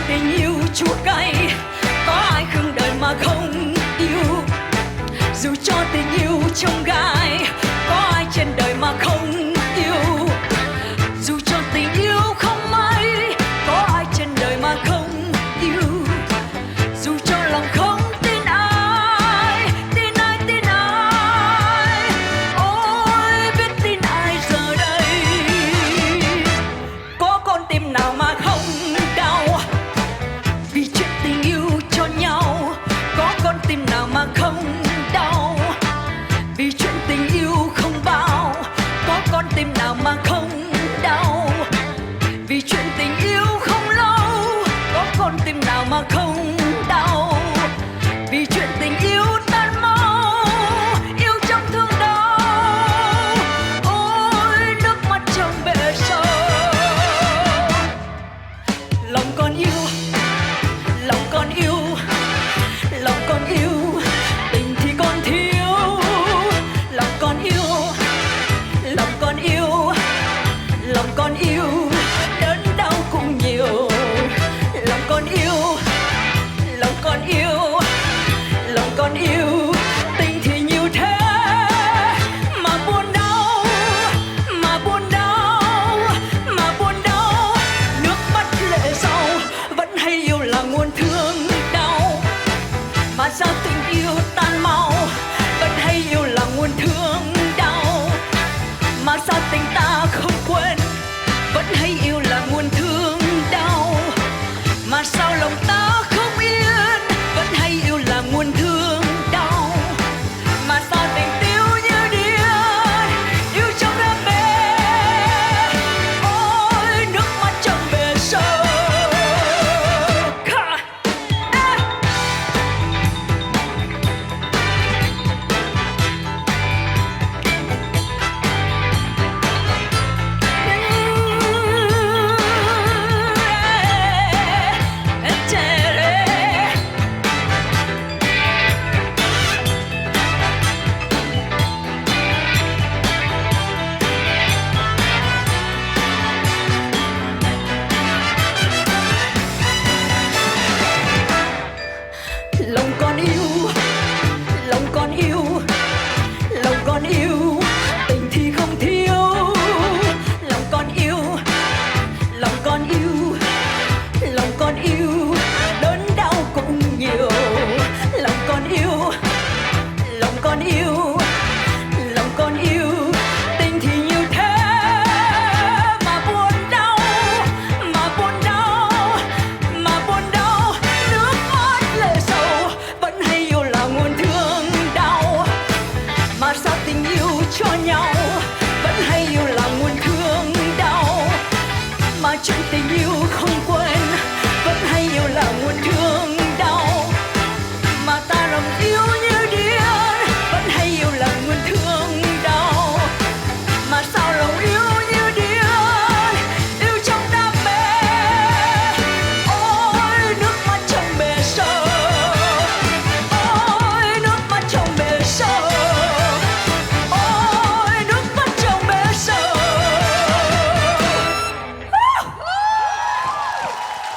tình yêu chua cay, có ai khương đời mà không yêu. Dù cho tình yêu trong gai, có ai trên đời mà không yêu. Dù cho tình yêu không mấy, có ai trên đời mà không yêu. Dù cho lòng không tin ai, tin ai, tin ai. Ôi biết tin ai giờ đây. Có con tim nào mà không đau vì chuyện tình yêu cho nhau. Có con tim nào mà không đau vì chuyện tình yêu không bao. Có con tim nào mà không đau vì chuyện tình yêu không lâu. Có con tim nào mà không đau vì chuyện tình yêu tan mau, yêu trong thương đau. Ôi nước mắt trong bể sâu. Lòng con yêu, lòng con yêu, lòng con yêu, tình thì con thiếu. Lòng con yêu, lòng con yêu, lòng con yêu, đớn đau cũng nhiều. Lòng con yêu, lòng con yêu, lòng con yêu, tình thì nhiều thế mà buồn đau, mà buồn đau, mà buồn đau. Nước mắt lệ sầu vẫn hay yêu là nguồn thương đau. Mà sao tình yêu tan mau vẫn hay yêu là nguồn thương đau. Mà sao tình ta không quên vẫn hay yêu là nguồn thương đau. Mà sao lòng ta